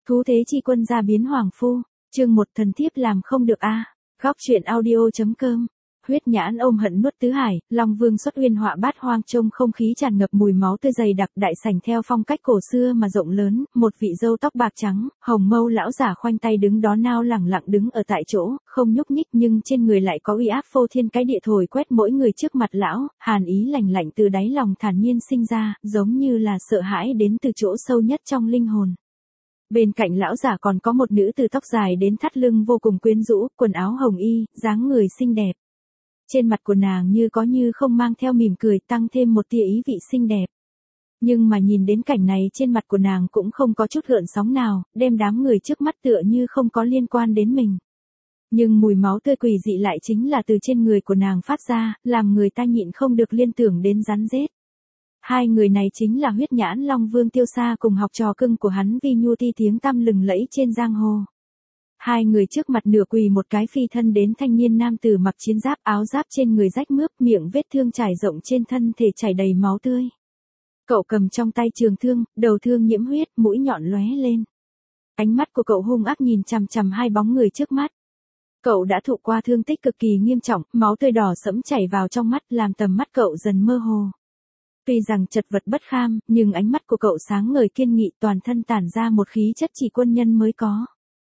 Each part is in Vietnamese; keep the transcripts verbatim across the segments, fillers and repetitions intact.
Thú thế chi quân gia biến hoàng phu, chương một thần thiếp làm không được a. Góc truyện audio.com. Huyết nhãn ôm hận nuốt tứ hải, Long Vương xuất uyên họa bát hoang, trông không khí tràn ngập mùi máu tươi dày đặc, đại sảnh theo phong cách cổ xưa mà rộng lớn, một vị râu tóc bạc trắng, hồng mâu lão giả khoanh tay đứng đó nao lẳng lặng đứng ở tại chỗ, không nhúc nhích nhưng trên người lại có uy áp phô thiên cái địa thổi quét mỗi người trước mặt lão, hàn ý lạnh lạnh từ đáy lòng thản nhiên sinh ra, giống như là sợ hãi đến từ chỗ sâu nhất trong linh hồn. Bên cạnh lão giả còn có một nữ từ tóc dài đến thắt lưng vô cùng quyến rũ, quần áo hồng y, dáng người xinh đẹp. Trên mặt của nàng như có như không mang theo mỉm cười, tăng thêm một tia ý vị xinh đẹp. Nhưng mà nhìn đến cảnh này trên mặt của nàng cũng không có chút gợn sóng nào, đem đám người trước mắt tựa như không có liên quan đến mình. Nhưng mùi máu tươi quỷ dị lại chính là từ trên người của nàng phát ra, làm người ta nhịn không được liên tưởng đến rắn rết. Hai người này chính là huyết nhãn Long Vương Tiêu Sa cùng học trò cưng của hắn Vi Nhu Ti tiếng tăm lừng lẫy trên giang hồ. Hai người trước mặt nửa quỳ một cái phi thân đến thanh niên nam tử mặc chiến giáp, áo giáp trên người rách mướp, miệng vết thương trải rộng trên thân thể chảy đầy máu tươi. Cậu cầm trong tay trường thương, đầu thương nhiễm huyết, mũi nhọn lóe lên. Ánh mắt của cậu hung ác nhìn chằm chằm hai bóng người trước mắt. Cậu đã thụ qua thương tích cực kỳ nghiêm trọng, máu tươi đỏ sẫm chảy vào trong mắt làm tầm mắt cậu dần mơ hồ. Tuy rằng chật vật bất kham, nhưng ánh mắt của cậu sáng ngời kiên nghị, toàn thân tản ra một khí chất chỉ quân nhân mới có.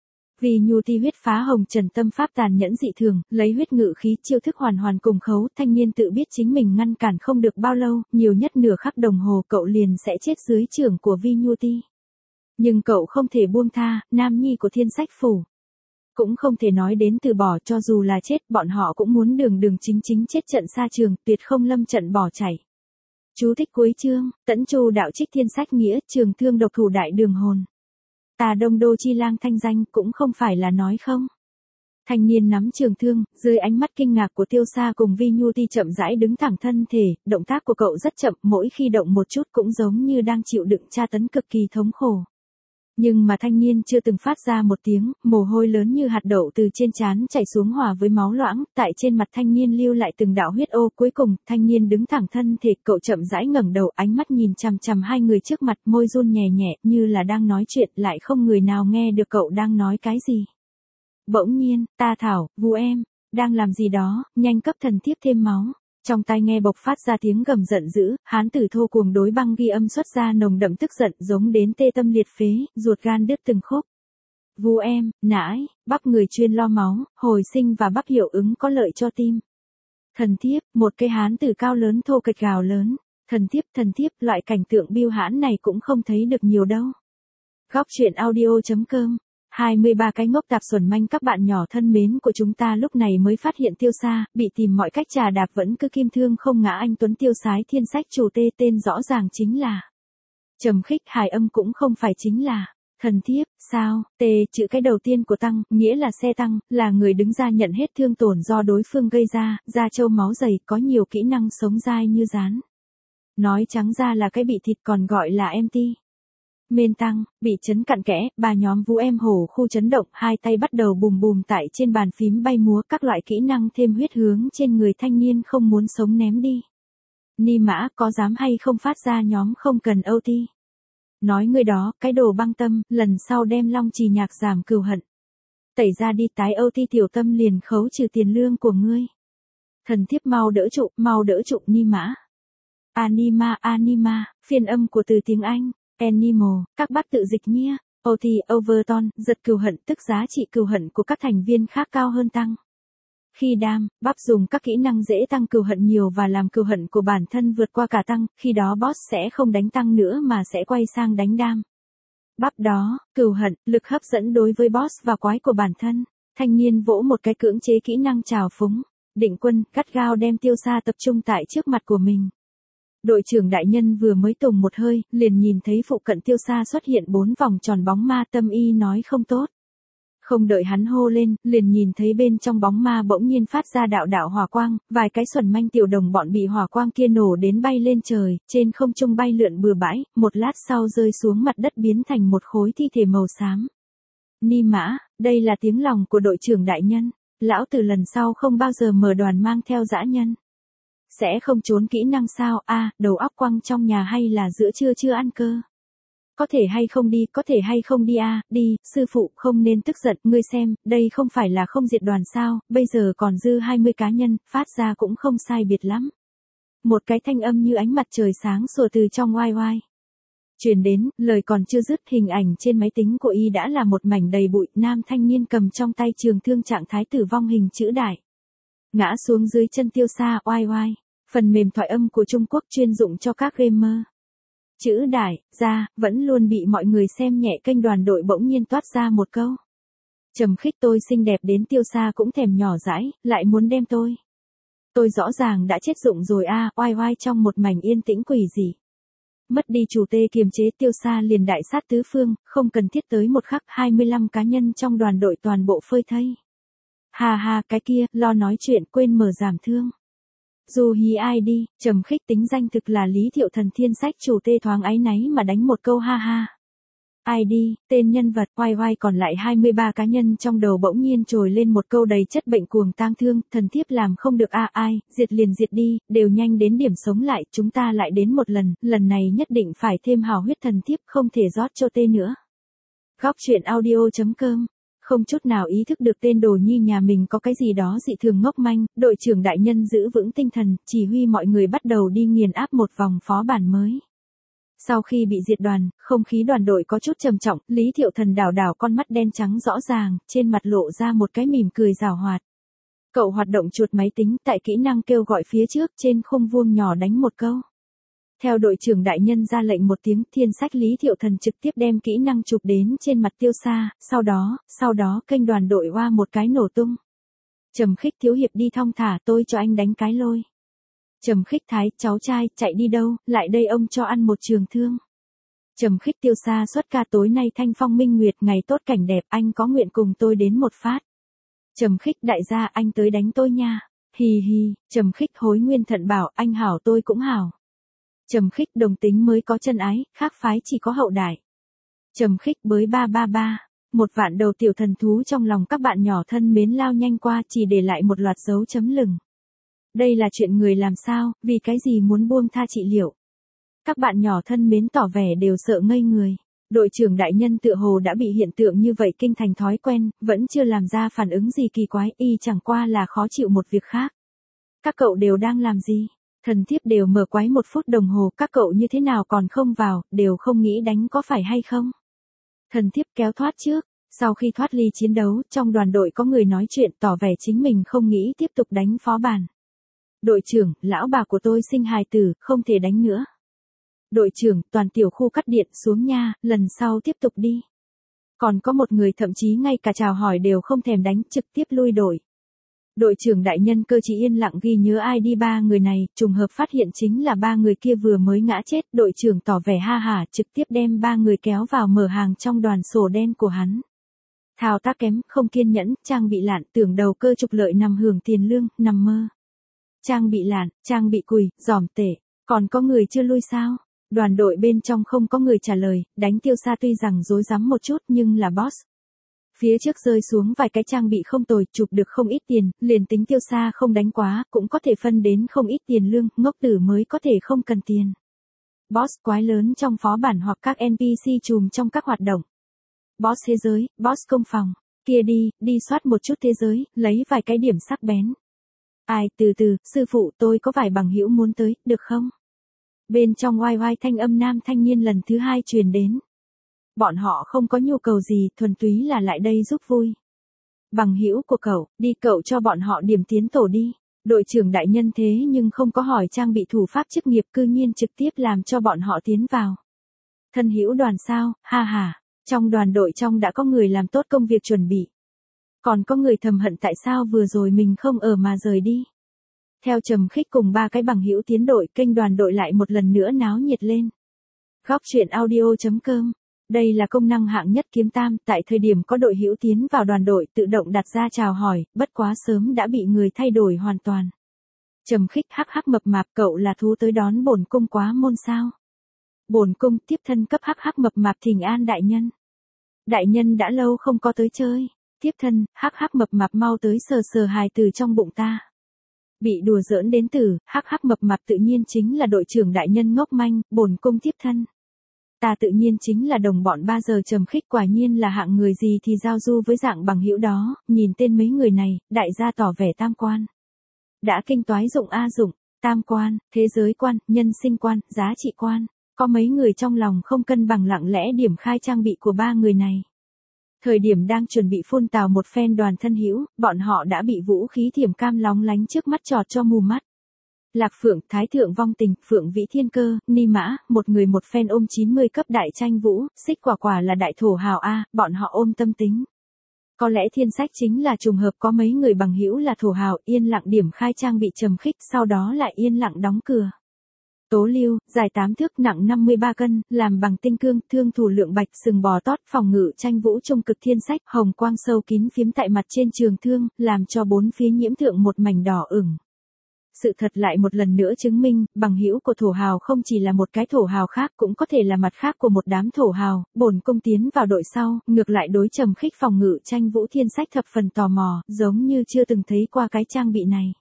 Vì Nhu Ti huyết phá hồng trần tâm pháp tàn nhẫn dị thường, lấy huyết ngự khí chiêu thức hoàn hoàn cùng khấu, thanh niên tự biết chính mình ngăn cản không được bao lâu, nhiều nhất nửa khắc đồng hồ cậu liền sẽ chết dưới chưởng của Vi Nhu Ti. Nhưng cậu không thể buông tha, nam nhi của Thiên Sách Phủ. Cũng không thể nói đến từ bỏ, cho dù là chết, bọn họ cũng muốn đường đường chính chính chết trận xa trường, tuyệt không lâm trận bỏ chảy. Chú thích cuối chương, Tẫn Chu đạo trích Thiên Sách nghĩa, trường thương độc thủ đại đường hồn. Tà Đông Đô Chi Lang thanh danh cũng không phải là nói không. Thanh niên nắm trường thương, dưới ánh mắt kinh ngạc của Tiêu Sa cùng Vi Nhu Ti chậm rãi đứng thẳng thân thể, động tác của cậu rất chậm, mỗi khi động một chút cũng giống như đang chịu đựng tra tấn cực kỳ thống khổ. Nhưng mà thanh niên chưa từng phát ra một tiếng, mồ hôi lớn như hạt đậu từ trên trán chảy xuống hòa với máu loãng, tại trên mặt thanh niên lưu lại từng đạo huyết ô. Cuối cùng, thanh niên đứng thẳng thân thể, cậu chậm rãi ngẩng đầu, ánh mắt nhìn chằm chằm hai người trước mặt, môi run nhẹ nhẹ, như là đang nói chuyện, lại không người nào nghe được cậu đang nói cái gì. Bỗng nhiên, Ta Thảo, Vu em, đang làm gì đó, nhanh cấp thần thiếp thêm máu. Trong tai nghe bộc phát ra tiếng gầm giận dữ, hán tử thô cuồng đối băng ghi âm xuất ra nồng đậm tức giận, giống đến tê tâm liệt phế, ruột gan đứt từng khúc. Vu em, nãi, bắp người chuyên lo máu, hồi sinh và bắp hiệu ứng có lợi cho tim. Thần thiếp, một cái hán tử cao lớn thô kệch gào lớn. Thần thiếp, thần thiếp, loại cảnh tượng biêu hãn này cũng không thấy được nhiều đâu. Góc truyện audio.com. hai mươi ba cái ngốc tạp xuẩn manh các bạn nhỏ thân mến của chúng ta lúc này mới phát hiện Tiêu Sa, bị tìm mọi cách trà đạp vẫn cứ kim thương không ngã anh tuấn tiêu sái Thiên Sách chủ tê, tên rõ ràng chính là trầm khích, hài âm cũng không phải chính là thần thiếp, sao, tê, chữ cái đầu tiên của tăng, nghĩa là xe tăng, là người đứng ra nhận hết thương tổn do đối phương gây ra, da trâu máu dày, có nhiều kỹ năng sống dai như rán. Nói trắng ra là cái bị thịt còn gọi là em ti. Mên tăng, bị chấn cặn kẽ, ba nhóm Vũ em hổ khu chấn động, hai tay bắt đầu bùm bùm tại trên bàn phím bay múa, các loại kỹ năng thêm huyết hướng trên người thanh niên không muốn sống ném đi. Ni mã, có dám hay không phát ra nhóm không cần ô ti. Nói người đó, cái đồ băng tâm, lần sau đem Long Trì nhạc giảm cừu hận. Tẩy ra đi tái ô ti tiểu tâm liền khấu trừ tiền lương của ngươi. Thần thiếp mau đỡ trụ, mau đỡ trụ Ni mã. Anima, anima, phiên âm của từ tiếng Anh. Animal, các bác tự dịch nhé. ô tê, overton, giật cừu hận, tức giá trị cừu hận của các thành viên khác cao hơn tăng. Khi đam, bắp dùng các kỹ năng dễ tăng cừu hận nhiều và làm cừu hận của bản thân vượt qua cả tăng, khi đó boss sẽ không đánh tăng nữa mà sẽ quay sang đánh đam. Bắp đó, cừu hận, lực hấp dẫn đối với boss và quái của bản thân. Thanh niên vỗ một cái cưỡng chế kỹ năng trào phúng. Định quân, gắt gao đem Tiêu Sa tập trung tại trước mặt của mình. Đội trưởng đại nhân vừa mới tùng một hơi, liền nhìn thấy phụ cận Tiêu Sa xuất hiện bốn vòng tròn bóng ma, tâm y nói không tốt. Không đợi hắn hô lên, liền nhìn thấy bên trong bóng ma bỗng nhiên phát ra đạo đạo hỏa quang, vài cái xuẩn manh tiểu đồng bọn bị hỏa quang kia nổ đến bay lên trời, trên không trung bay lượn bừa bãi, một lát sau rơi xuống mặt đất biến thành một khối thi thể màu xám. Ni mã, đây là tiếng lòng của đội trưởng đại nhân, lão từ lần sau không bao giờ mở đoàn mang theo dã nhân. Sẽ không trốn kỹ năng sao, a à, đầu óc quăng trong nhà hay là giữa trưa chưa ăn cơ. Có thể hay không đi, có thể hay không đi à, đi, sư phụ không nên tức giận, ngươi xem, đây không phải là không diệt đoàn sao, bây giờ còn dư hai mươi cá nhân, phát ra cũng không sai biệt lắm. Một cái thanh âm như ánh mặt trời sáng sủa từ trong oai oai truyền đến, lời còn chưa dứt, hình ảnh trên máy tính của y đã là một mảnh đầy bụi, nam thanh niên cầm trong tay trường thương trạng thái tử vong hình chữ đại. Ngã xuống dưới chân Tiêu Sa, oai oai, phần mềm thoại âm của Trung Quốc chuyên dụng cho các gamer. Chữ đại, ra, vẫn luôn bị mọi người xem nhẹ kênh đoàn đội bỗng nhiên toát ra một câu. Trầm Khích tôi xinh đẹp đến Tiêu Sa cũng thèm nhỏ dãi, lại muốn đem tôi. Tôi rõ ràng đã chết dụng rồi a, à, oai oai trong một mảnh yên tĩnh quỷ dị. Mất đi chủ tê kiềm chế Tiêu Sa liền đại sát tứ phương, không cần thiết tới một khắc hai mươi lăm cá nhân trong đoàn đội toàn bộ phơi thây. Hà hà cái kia, lo nói chuyện quên mở giảm thương. Dù hí ai đi, Trầm Khích tính danh thực là Lý Thiệu Thần thiên sách chủ tê thoáng áy náy mà đánh một câu ha ha. Ai đi, tên nhân vật, oai oai còn lại hai mươi ba cá nhân trong đầu bỗng nhiên trồi lên một câu đầy chất bệnh cuồng tang thương, thần thiếp làm không được a à, ai, diệt liền diệt đi, đều nhanh đến điểm sống lại, chúng ta lại đến một lần, lần này nhất định phải thêm hào huyết thần thiếp không thể rót cho tê nữa. Góc truyện audio chấm com. Không chút nào ý thức được tên đồ nhi nhà mình có cái gì đó dị thường ngốc manh, đội trưởng đại nhân giữ vững tinh thần, chỉ huy mọi người bắt đầu đi nghiền áp một vòng phó bản mới. Sau khi bị diệt đoàn, không khí đoàn đội có chút trầm trọng, Lý Thiệu Thần đảo đảo con mắt đen trắng rõ ràng, trên mặt lộ ra một cái mỉm cười giảo hoạt. Cậu hoạt động chuột máy tính tại kỹ năng kêu gọi phía trước trên khung vuông nhỏ đánh một câu. Theo đội trưởng đại nhân ra lệnh một tiếng, thiên sách Lý Thiệu Thần trực tiếp đem kỹ năng chụp đến trên mặt Tiêu Sa, sau đó, sau đó kênh đoàn đội oa một cái nổ tung. Trầm Khích thiếu hiệp đi thong thả, tôi cho anh đánh cái lôi. Trầm Khích thái, cháu trai, chạy đi đâu, lại đây ông cho ăn một trường thương. Trầm Khích Tiêu Sa xuất ca tối nay thanh phong minh nguyệt ngày tốt cảnh đẹp, anh có nguyện cùng tôi đến một phát. Trầm Khích đại gia anh tới đánh tôi nha. Hì hì, Trầm Khích hối nguyên thận bảo anh hảo tôi cũng hảo. Trầm Khích đồng tính mới có chân ái, khác phái chỉ có hậu đại. Trầm Khích bới ba ba ba, một vạn đầu tiểu thần thú trong lòng các bạn nhỏ thân mến lao nhanh qua chỉ để lại một loạt dấu chấm lửng. Đây là chuyện người làm sao, vì cái gì muốn buông tha trị liệu. Các bạn nhỏ thân mến tỏ vẻ đều sợ ngây người. Đội trưởng đại nhân tựa hồ đã bị hiện tượng như vậy kinh thành thói quen, vẫn chưa làm ra phản ứng gì kỳ quái, y chẳng qua là khó chịu một việc khác. Các cậu đều đang làm gì? Thần thiếp đều mở quái một phút đồng hồ, các cậu như thế nào còn không vào, đều không nghĩ đánh có phải hay không? Thần thiếp kéo thoát trước, sau khi thoát ly chiến đấu, trong đoàn đội có người nói chuyện tỏ vẻ chính mình không nghĩ tiếp tục đánh phó bản. Đội trưởng, lão bà của tôi sinh hài tử, không thể đánh nữa. Đội trưởng, toàn tiểu khu cắt điện xuống nha, lần sau tiếp tục đi. Còn có một người thậm chí ngay cả chào hỏi đều không thèm đánh, trực tiếp lui đội. Đội trưởng đại nhân cơ chỉ yên lặng ghi nhớ ai đi ba người này, trùng hợp phát hiện chính là ba người kia vừa mới ngã chết, đội trưởng tỏ vẻ ha hả trực tiếp đem ba người kéo vào mở hàng trong đoàn sổ đen của hắn. Thao tác kém, không kiên nhẫn, trang bị lạn, tưởng đầu cơ trục lợi nằm hưởng tiền lương, nằm mơ. Trang bị lạn, trang bị cùi, giòm tệ, còn có người chưa lui sao? Đoàn đội bên trong không có người trả lời, đánh Tiêu Sa tuy rằng rối rắm một chút nhưng là boss. Phía trước rơi xuống vài cái trang bị không tồi, chụp được không ít tiền, liền tính Tiêu Sa không đánh quá, cũng có thể phân đến không ít tiền lương, ngốc tử mới có thể không cần tiền. Boss quái lớn trong phó bản hoặc các en pê xê chùm trong các hoạt động. Boss thế giới, boss công phòng, kia đi, đi soát một chút thế giới, lấy vài cái điểm sắc bén. Ai, từ từ, sư phụ tôi có vài bằng hữu muốn tới, được không? Bên trong oai oai thanh âm nam thanh niên lần thứ hai truyền đến. Bọn họ không có nhu cầu gì, thuần túy là lại đây giúp vui. Bằng hữu của cậu, đi cậu cho bọn họ điểm tiến tổ đi. Đội trưởng đại nhân thế nhưng không có hỏi trang bị thủ pháp chức nghiệp cư nhiên trực tiếp làm cho bọn họ tiến vào. Thân hữu đoàn sao, ha ha, trong đoàn đội trong đã có người làm tốt công việc chuẩn bị. Còn có người thầm hận tại sao vừa rồi mình không ở mà rời đi. Theo Trầm Khích cùng ba cái bằng hữu tiến đội, kênh đoàn đội lại một lần nữa náo nhiệt lên. Góc truyện audio chấm com. Đây là công năng hạng nhất kiếm tam, tại thời điểm có đội hữu tiến vào đoàn đội tự động đặt ra chào hỏi, bất quá sớm đã bị người thay đổi hoàn toàn. Trầm Khích hắc hắc mập mạp, cậu là thú tới đón bổn cung quá môn sao? Bổn cung tiếp thân cấp hắc hắc mập mạp thỉnh an đại nhân. Đại nhân đã lâu không có tới chơi. Tiếp thân, hắc hắc mập mạp mau tới sờ sờ hài từ trong bụng ta. Bị đùa giỡn đến từ, hắc hắc mập mạp tự nhiên chính là đội trưởng đại nhân ngốc manh, bổn cung tiếp thân. ta tự nhiên chính là đồng bọn ba giờ trầm khích, quả nhiên là hạng người gì thì giao du với dạng bằng hữu đó, nhìn tên mấy người này, đại gia tỏ vẻ tam quan. Đã kinh toái dụng a dụng, tam quan, thế giới quan, nhân sinh quan, giá trị quan, có mấy người trong lòng không cân bằng lặng lẽ điểm khai trang bị của ba người này. Thời điểm đang chuẩn bị phun tào một phen đoàn thân hữu, bọn họ đã bị vũ khí thiểm cam lóng lánh trước mắt chọt cho mù mắt. Lạc Phượng, Thái Thượng Vong Tình, Phượng Vĩ Thiên Cơ, Ni Mã, một người một phen ôm chín mươi cấp đại tranh vũ, Xích Quả Quả là đại thổ hào a, bọn họ ôm tâm tính. Có lẽ thiên sách chính là trùng hợp có mấy người bằng hữu là thổ hào, yên lặng điểm khai trang bị trầm khích, sau đó lại yên lặng đóng cửa. Tố Lưu, dài tám thước, nặng năm mươi ba cân, làm bằng tinh cương, thương thủ lượng bạch, sừng bò tót, phòng ngự tranh vũ trung cực thiên sách, hồng quang sâu kín phiếm tại mặt trên trường thương, làm cho bốn phía nhiễm thượng một mảnh đỏ ửng. Sự thật lại một lần nữa chứng minh, bằng hữu của thổ hào không chỉ là một cái thổ hào khác, cũng có thể là mặt khác của một đám thổ hào. Bổn cung tiến vào đội sau, ngược lại đối trầm khích phòng ngự tranh vũ thiên sách thập phần tò mò, giống như chưa từng thấy qua cái trang bị này.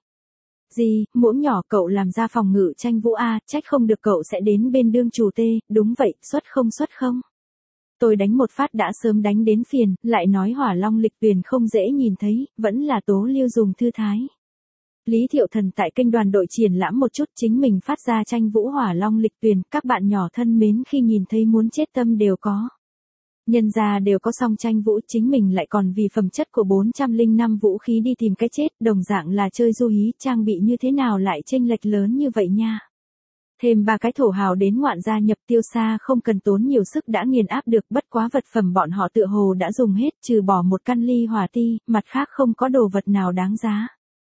Gì, muỗng nhỏ cậu làm ra phòng ngự tranh vũ a, trách không được cậu sẽ đến bên đương chủ tê, đúng vậy, xuất không xuất không. Tôi đánh một phát đã sớm đánh đến phiền, lại nói hỏa long lịch tuyền không dễ nhìn thấy, vẫn là Tố Lưu dùng thư thái. Lý Thiệu Thần tại kênh đoàn đội triển lãm một chút chính mình phát ra tranh vũ hỏa long lịch tuyền, các bạn nhỏ thân mến khi nhìn thấy muốn chết tâm đều có. Nhân gia đều có song tranh vũ, chính mình lại còn vì phẩm chất của bốn trăm lẻ năm vũ khí đi tìm cái chết, đồng dạng là chơi du hí, trang bị như thế nào lại chênh lệch lớn như vậy nha. Thêm ba cái thổ hào đến ngoạn gia nhập tiêu xa không cần tốn nhiều sức đã nghiền áp được, bất quá vật phẩm bọn họ tựa hồ đã dùng hết, trừ bỏ một căn ly hỏa ti, mặt khác không có đồ vật nào đáng giá.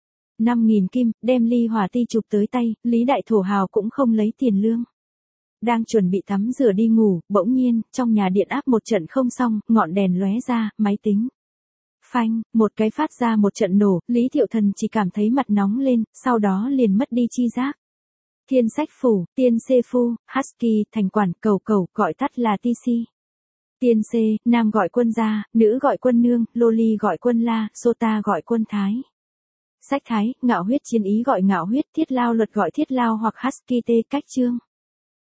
năm nghìn kim, đem ly hỏa ti chụp tới tay, Lý Đại Thổ Hào cũng không lấy tiền lương. Đang chuẩn bị tắm rửa đi ngủ, bỗng nhiên, trong nhà điện áp một trận không xong, ngọn đèn lóe ra, máy tính. Phanh, một cái phát ra một trận nổ, Lý Thiệu Thần chỉ cảm thấy mặt nóng lên, sau đó liền mất đi chi giác. Thiên sách phủ, tiên xê phu, husky, thành quản, cầu cầu, gọi tắt là tê xê. Tiên xê, nam gọi quân gia, nữ gọi quân nương, loli gọi quân la, sota gọi quân thái. Sách thái, ngạo huyết chiến ý gọi ngạo huyết, thiết lao luật gọi thiết lao hoặc husky tê, cách chương.